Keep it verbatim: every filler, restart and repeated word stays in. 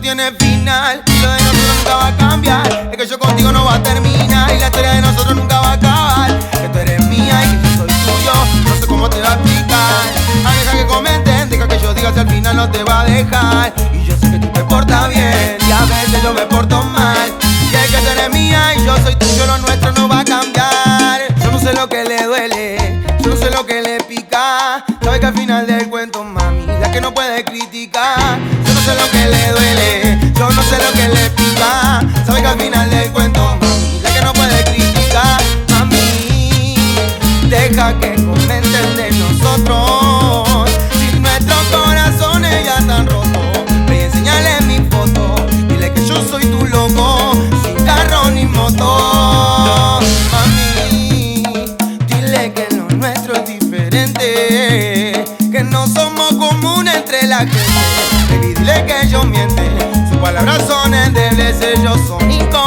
tiene final y lo de nosotros nunca va a cambiar. Es que yo contigo no va a terminar y la historia de nosotros nunca va a acabar. Que tú eres mía y que yo soy tuyo, no sé cómo te va a explicar. Ah, deja que comenten, deja que yo diga si al final no te va a dejar. Y yo sé que tú te portas bien y a veces yo me porto mal. Y es que tú eres mía y yo soy tuyo, lo nuestro no va a cambiar. Yo no sé lo que le duele, yo no sé lo que le pica. Sabe que al final del cuento, mami, la que no puede criticar. Yo no sé lo que le duele, yo no sé lo que le pica. Sabe que al final del cuento, mami, la que no puede criticar. Mami, deja que comenten de nosotros. Si nuestros corazones ya están rotos, ve y enseñale mi foto. Dile que yo soy tu loco, sin carro ni moto. Mami, dile que lo nuestro es diferente, que no somos comunes entre la gente. Baby, dile que ellos mienten, sus palabras son endebles, ellos son incoherentes.